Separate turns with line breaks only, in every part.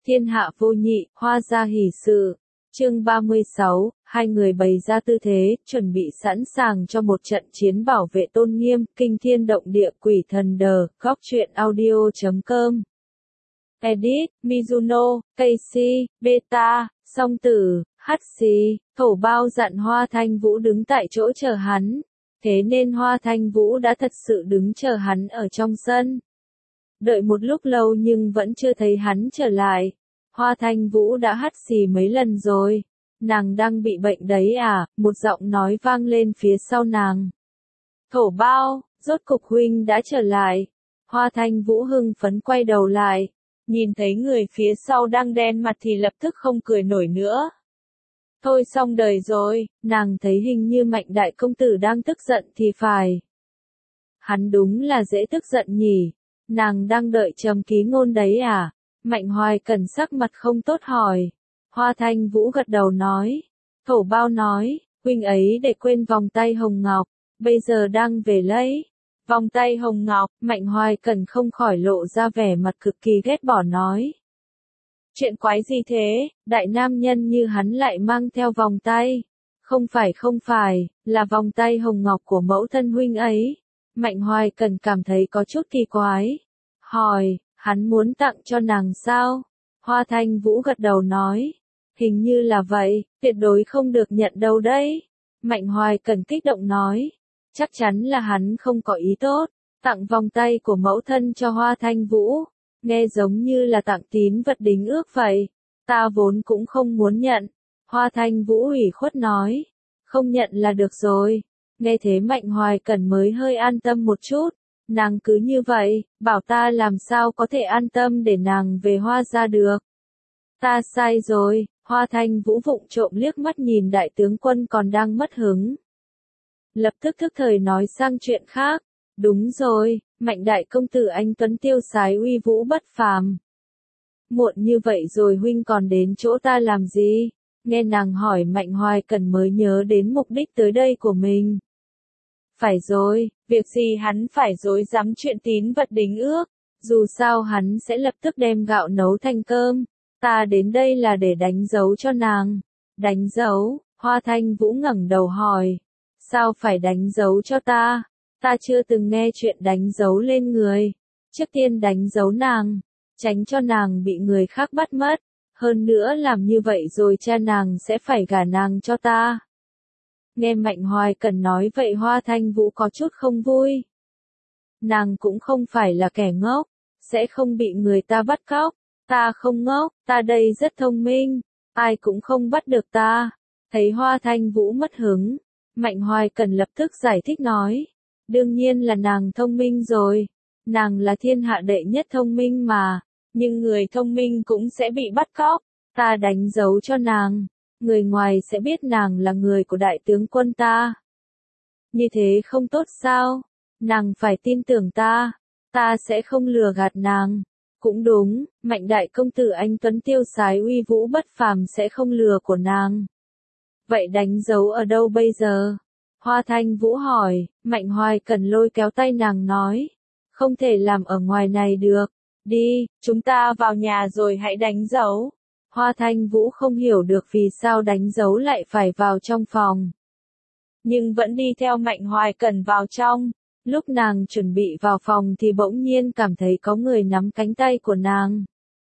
Thiên hạ vô nhị, hoa gia hỷ sự. Chương 36, hai người bày ra tư thế, chuẩn bị sẵn sàng cho một trận chiến bảo vệ tôn nghiêm, kinh thiên động địa. Quỷ thần đờ, góc truyện audio.com. Edit, Mizuno, Casey, Beta, Song Tử, Hatsi, Thổ Bao dặn Hoa Thanh Vũ đứng tại chỗ chờ hắn. Thế nên Hoa Thanh Vũ đã thật sự đứng chờ hắn ở trong sân. Đợi một lúc lâu nhưng vẫn chưa thấy hắn trở lại. Hoa Thanh Vũ đã hắt xì mấy lần rồi. Nàng đang bị bệnh đấy à? Một giọng nói vang lên phía sau nàng. Thổ Bao, rốt cục huynh đã trở lại. Hoa Thanh Vũ hưng phấn quay đầu lại. Nhìn thấy người phía sau đang đen mặt thì lập tức không cười nổi nữa. Thôi xong đời rồi, nàng thấy hình như Mạnh đại công tử đang tức giận thì phải. Hắn đúng là dễ tức giận nhỉ. Nàng đang đợi Trầm Ký Ngôn đấy à? Mạnh Hoài Cẩn sắc mặt không tốt hỏi. Hoa Thanh Vũ gật đầu nói. Thổ Bao nói, huynh ấy để quên vòng tay hồng ngọc, bây giờ đang về lấy. Vòng tay hồng ngọc, Mạnh Hoài Cẩn không khỏi lộ ra vẻ mặt cực kỳ ghét bỏ nói. Chuyện quái gì thế, đại nam nhân như hắn lại mang theo vòng tay. Không phải, là vòng tay hồng ngọc của mẫu thân huynh ấy. Mạnh Hoài Cẩn cảm thấy có chút kỳ quái. Hỏi, hắn muốn tặng cho nàng sao? Hoa Thanh Vũ gật đầu nói. Hình như là vậy, tuyệt đối không được nhận đâu đấy. Mạnh Hoài Cẩn kích động nói. Chắc chắn là hắn không có ý tốt. Tặng vòng tay của mẫu thân cho Hoa Thanh Vũ. Nghe giống như là tặng tín vật đính ước vậy. Ta vốn cũng không muốn nhận. Hoa Thanh Vũ ủy khuất nói. Không nhận là được rồi. Nghe thế Mạnh Hoài Cẩn mới hơi an tâm một chút. Nàng cứ như vậy, bảo ta làm sao có thể an tâm để nàng về Hoa gia được. Ta sai rồi, Hoa Thanh Vũ vụng trộm liếc mắt nhìn đại tướng quân còn đang mất hứng. Lập tức thức thời nói sang chuyện khác. Đúng rồi, Mạnh đại công tử anh tuấn tiêu sái uy vũ bất phàm. Muộn như vậy rồi huynh còn đến chỗ ta làm gì? Nghe nàng hỏi Mạnh Hoài Cẩn mới nhớ đến mục đích tới đây của mình. Phải rồi, việc gì hắn phải rối rắm chuyện tín vật đính ước, dù sao hắn sẽ lập tức đem gạo nấu thành cơm, ta đến đây là để đánh dấu cho nàng. Đánh dấu, Hoa Thanh Vũ ngẩng đầu hỏi, sao phải đánh dấu cho ta? Ta chưa từng nghe chuyện đánh dấu lên người, trước tiên đánh dấu nàng, tránh cho nàng bị người khác bắt mất, hơn nữa làm như vậy rồi cha nàng sẽ phải gả nàng cho ta. Nghe Mạnh Hoài Cẩn nói vậy Hoa Thanh Vũ có chút không vui. Nàng cũng không phải là kẻ ngốc, sẽ không bị người ta bắt cóc. Ta không ngốc, ta đây rất thông minh, ai cũng không bắt được ta. Thấy Hoa Thanh Vũ mất hứng, Mạnh Hoài Cẩn lập tức giải thích nói. Đương nhiên là nàng thông minh rồi, nàng là thiên hạ đệ nhất thông minh mà, nhưng người thông minh cũng sẽ bị bắt cóc, ta đánh dấu cho nàng. Người ngoài sẽ biết nàng là người của đại tướng quân ta. Như thế không tốt sao? Nàng phải tin tưởng ta sẽ không lừa gạt nàng. Cũng đúng, Mạnh đại công tử anh tuấn tiêu sái uy vũ bất phàm sẽ không lừa của nàng. Vậy đánh dấu ở đâu bây giờ? Hoa Thanh Vũ hỏi, Mạnh Hoài Cẩn lôi kéo tay nàng nói. Không thể làm ở ngoài này được. Đi, chúng ta vào nhà rồi hãy đánh dấu. Hoa Thanh Vũ không hiểu được vì sao đánh dấu lại phải vào trong phòng. Nhưng vẫn đi theo Mạnh Hoài Cẩn vào trong. Lúc nàng chuẩn bị vào phòng thì bỗng nhiên cảm thấy có người nắm cánh tay của nàng.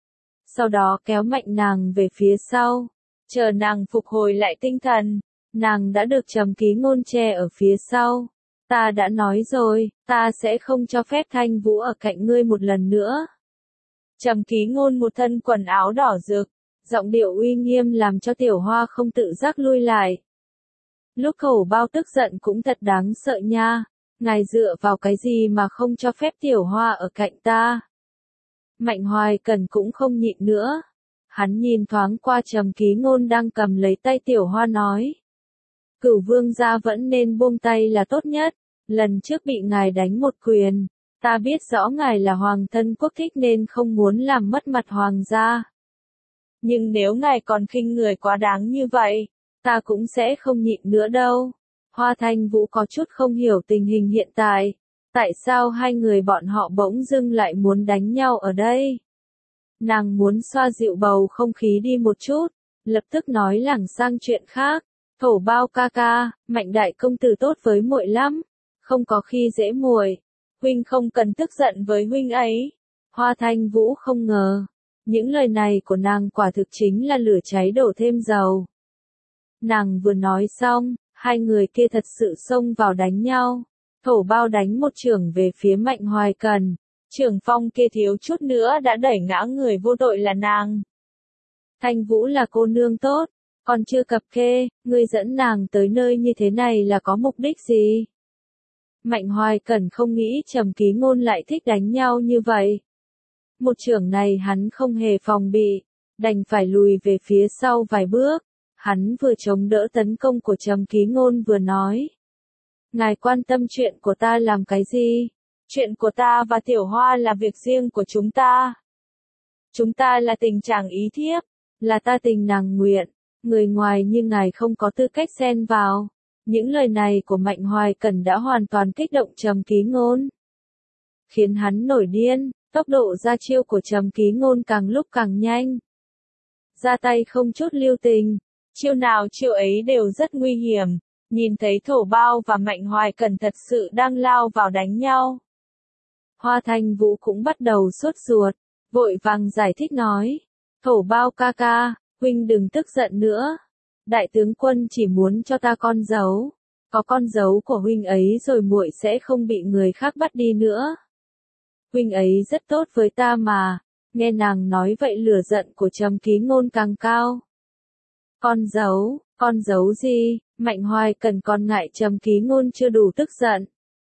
Sau đó kéo mạnh nàng về phía sau. Chờ nàng phục hồi lại tinh thần. Nàng đã được Trầm Ký Ngôn che ở phía sau. Ta đã nói rồi, ta sẽ không cho phép Thanh Vũ ở cạnh ngươi một lần nữa. Trầm Ký Ngôn một thân quần áo đỏ rực. Giọng điệu uy nghiêm làm cho Tiểu Hoa không tự giác lui lại. Lúc Thổ Bao tức giận cũng thật đáng sợ nha. Ngài dựa vào cái gì mà không cho phép Tiểu Hoa ở cạnh ta? Mạnh Hoài Cẩn cũng không nhịn nữa. Hắn nhìn thoáng qua Trầm Ký Ngôn đang cầm lấy tay Tiểu Hoa nói. Cửu vương gia vẫn nên buông tay là tốt nhất. Lần trước bị ngài đánh một quyền. Ta biết rõ ngài là hoàng thân quốc thích nên không muốn làm mất mặt hoàng gia. Nhưng nếu ngài còn khinh người quá đáng như vậy, ta cũng sẽ không nhịn nữa đâu. Hoa Thanh Vũ có chút không hiểu tình hình hiện tại. Tại sao hai người bọn họ bỗng dưng lại muốn đánh nhau ở đây? Nàng muốn xoa dịu bầu không khí đi một chút, lập tức nói lảng sang chuyện khác. Thổ bao ca ca, Mạnh đại công tử tốt với muội lắm, không có khi dễ muội. Huynh không cần tức giận với huynh ấy. Hoa Thanh Vũ không ngờ, những lời này của nàng quả thực chính là lửa cháy đổ thêm dầu. Nàng vừa nói xong, hai người kia thật sự xông vào đánh nhau. Thổ bao đánh một chưởng về phía Mạnh Hoài Cần, chưởng phong kia thiếu chút nữa đã đẩy ngã người vô tội là nàng. Thanh Vũ là cô nương tốt, còn chưa cập kê, ngươi dẫn nàng tới nơi như thế này là có mục đích gì? Mạnh Hoài Cần không nghĩ Trầm Ký Ngôn lại thích đánh nhau như vậy. Một chưởng này hắn không hề phòng bị, đành phải lùi về phía sau vài bước. Hắn vừa chống đỡ tấn công của Trầm Ký Ngôn vừa nói. Ngài quan tâm chuyện của ta làm cái gì? Chuyện của ta và Tiểu Hoa là việc riêng của chúng ta. Chúng ta là tình chàng ý thiếp, là ta tình nàng nguyện, người ngoài như ngài không có tư cách xen vào. Những lời này của Mạnh Hoài Cần đã hoàn toàn kích động Trầm Ký Ngôn, khiến hắn nổi điên. Tốc độ ra chiêu của Trầm Ký Ngôn càng lúc càng nhanh, ra tay không chút lưu tình, chiêu nào chiêu ấy đều rất nguy hiểm. Nhìn thấy Thổ Bao và Mạnh Hoài Cần thật sự đang lao vào đánh nhau, Hoa Thanh Vũ cũng bắt đầu sốt ruột, vội vàng giải thích nói, Thổ Bao ca ca, huynh đừng tức giận nữa. Đại tướng quân chỉ muốn cho ta con dấu, có con dấu của huynh ấy rồi muội sẽ không bị người khác bắt đi nữa. Huynh ấy rất tốt với ta mà. Nghe nàng nói vậy lửa giận của Trầm Ký Ngôn càng cao. Con dấu gì? Mạnh Hoài Cần còn ngại Trầm Ký Ngôn chưa đủ tức giận.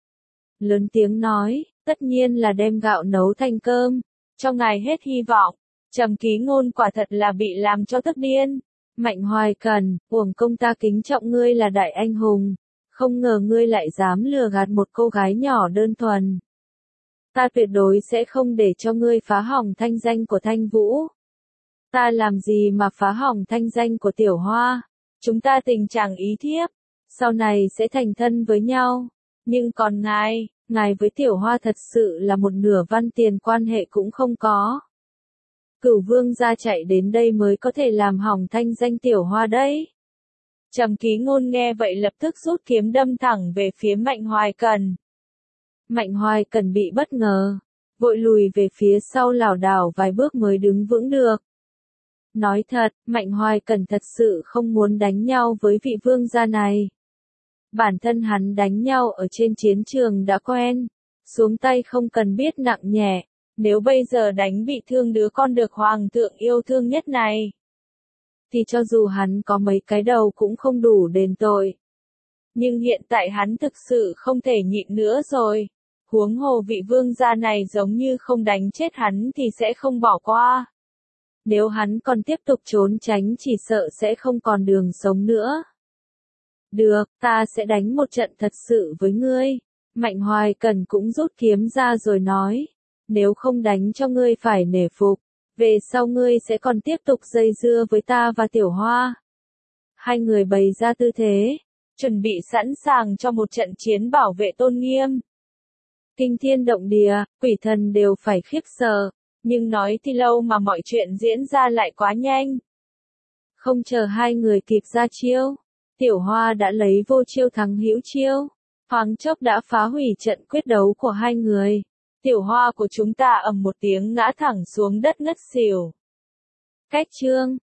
Lớn tiếng nói, tất nhiên là đem gạo nấu thành cơm, cho ngài hết hy vọng. Trầm Ký Ngôn quả thật là bị làm cho tức điên. Mạnh Hoài Cần, uổng công ta kính trọng ngươi là đại anh hùng, không ngờ ngươi lại dám lừa gạt một cô gái nhỏ đơn thuần. Ta tuyệt đối sẽ không để cho ngươi phá hỏng thanh danh của Thanh Vũ. Ta làm gì mà phá hỏng thanh danh của Tiểu Hoa? Chúng ta tình chàng ý thiếp, sau này sẽ thành thân với nhau. Nhưng còn ngài với Tiểu Hoa thật sự là một nửa văn tiền quan hệ cũng không có. Cửu vương gia chạy đến đây mới có thể làm hỏng thanh danh Tiểu Hoa đấy. Trầm Ký Ngôn nghe vậy lập tức rút kiếm đâm thẳng về phía Mạnh Hoài Cần. Mạnh Hoài Cần bị bất ngờ, vội lùi về phía sau lảo đảo vài bước mới đứng vững được. Nói thật, Mạnh Hoài Cần thật sự không muốn đánh nhau với vị vương gia này. Bản thân hắn đánh nhau ở trên chiến trường đã quen, xuống tay không cần biết nặng nhẹ, nếu bây giờ đánh bị thương đứa con được hoàng thượng yêu thương nhất này, thì cho dù hắn có mấy cái đầu cũng không đủ đền tội. Nhưng hiện tại hắn thực sự không thể nhịn nữa rồi. Huống hồ vị vương gia này giống như không đánh chết hắn thì sẽ không bỏ qua. Nếu hắn còn tiếp tục trốn tránh chỉ sợ sẽ không còn đường sống nữa. Được, ta sẽ đánh một trận thật sự với ngươi. Mạnh Hoài Cần cũng rút kiếm ra rồi nói. Nếu không đánh cho ngươi phải nể phục, về sau ngươi sẽ còn tiếp tục dây dưa với ta và Tiểu Hoa. Hai người bày ra tư thế, chuẩn bị sẵn sàng cho một trận chiến bảo vệ tôn nghiêm. Kinh thiên động địa, quỷ thần đều phải khiếp sợ, nhưng nói thì lâu mà mọi chuyện diễn ra lại quá nhanh. Không chờ hai người kịp ra chiêu, Tiểu Hoa đã lấy vô chiêu thắng hữu chiêu, thoáng chốc đã phá hủy trận quyết đấu của hai người. Tiểu Hoa của chúng ta ầm một tiếng ngã thẳng xuống đất ngất xỉu. Cách chương